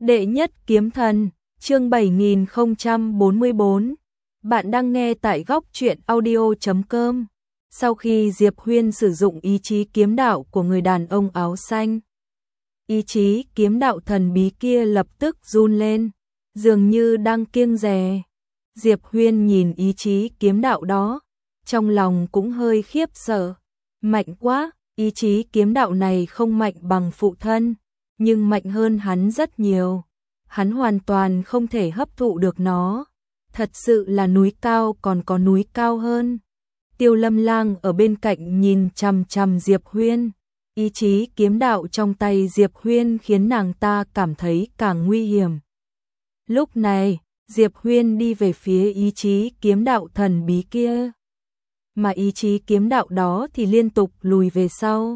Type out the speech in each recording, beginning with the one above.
Đệ nhất kiếm thần, chương 7044. Bạn đang nghe tại góc truyện audio.com. Sau khi Diệp Huyên sử dụng ý chí kiếm đạo của người đàn ông áo xanh, ý chí kiếm đạo thần bí kia lập tức run lên, dường như đang kiêng dè. Diệp Huyên nhìn ý chí kiếm đạo đó, trong lòng cũng hơi khiếp sợ. Mạnh quá, ý chí kiếm đạo này không mạnh bằng phụ thân, nhưng mạnh hơn hắn rất nhiều. Hắn hoàn toàn không thể hấp thụ được nó. Thật sự là núi cao còn có núi cao hơn. Tiêu Lâm Lang ở bên cạnh nhìn chằm chằm Diệp Huyên. Ý chí kiếm đạo trong tay Diệp Huyên khiến nàng ta cảm thấy càng nguy hiểm. Lúc này, Diệp Huyên đi về phía ý chí kiếm đạo thần bí kia. Mà ý chí kiếm đạo đó thì liên tục lùi về sau.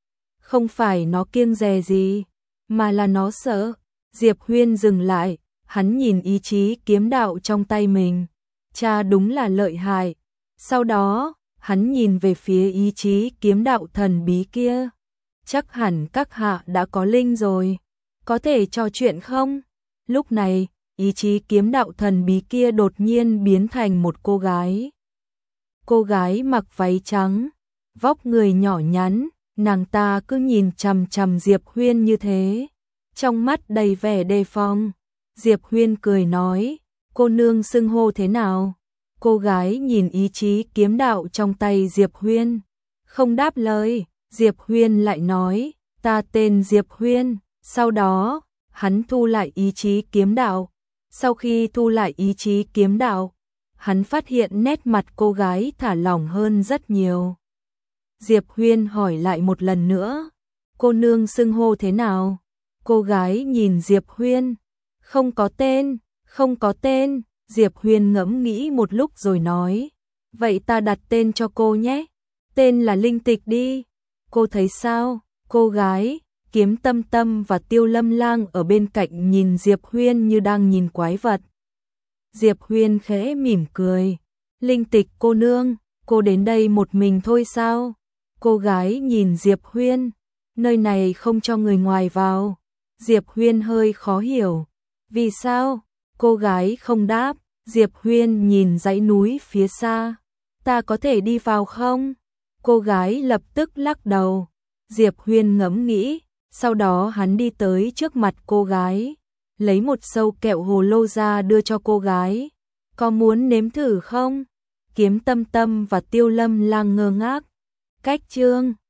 Không phải nó kiêng dè gì, mà là nó sợ. Diệp Huyên dừng lại, hắn nhìn ý chí kiếm đạo trong tay mình. Cha đúng là lợi hại. Sau đó, hắn nhìn về phía ý chí kiếm đạo thần bí kia. Chắc hẳn các hạ đã có linh rồi. Có thể trò chuyện không? Lúc này, ý chí kiếm đạo thần bí kia đột nhiên biến thành một cô gái. Cô gái mặc váy trắng, vóc người nhỏ nhắn, nàng ta cứ nhìn chằm chằm Diệp Huyên như thế, trong mắt đầy vẻ đề phòng. Diệp Huyên cười nói, cô nương xưng hô thế nào? Cô gái nhìn ý chí kiếm đạo trong tay Diệp Huyên, không đáp lời. Diệp Huyên lại nói, ta tên Diệp Huyên. Sau đó, hắn thu lại ý chí kiếm đạo. Sau khi thu lại ý chí kiếm đạo, hắn phát hiện nét mặt cô gái thả lỏng hơn rất nhiều. Diệp Huyên hỏi lại một lần nữa, cô nương xưng hô thế nào? Cô gái nhìn Diệp Huyên, không có tên, không có tên. Diệp Huyên ngẫm nghĩ một lúc rồi nói, vậy ta đặt tên cho cô nhé, tên là Linh Tịch đi. Cô thấy sao? Cô gái, Kiếm Tâm Tâm và Tiêu Lâm Lang ở bên cạnh nhìn Diệp Huyên như đang nhìn quái vật. Diệp Huyên khẽ mỉm cười, Linh Tịch cô nương, cô đến đây một mình thôi sao? Cô gái nhìn Diệp Huyên, nơi này không cho người ngoài vào. Diệp Huyên hơi khó hiểu, vì sao? Cô gái không đáp. Diệp Huyên nhìn dãy núi phía xa, ta có thể đi vào không? Cô gái lập tức lắc đầu. Diệp Huyên ngẫm nghĩ, sau đó hắn đi tới trước mặt cô gái, lấy một sâu kẹo hồ lô ra đưa cho cô gái. Có muốn nếm thử không? Kiếm Tâm Tâm và Tiêu Lâm Lang ngơ ngác. Cách chương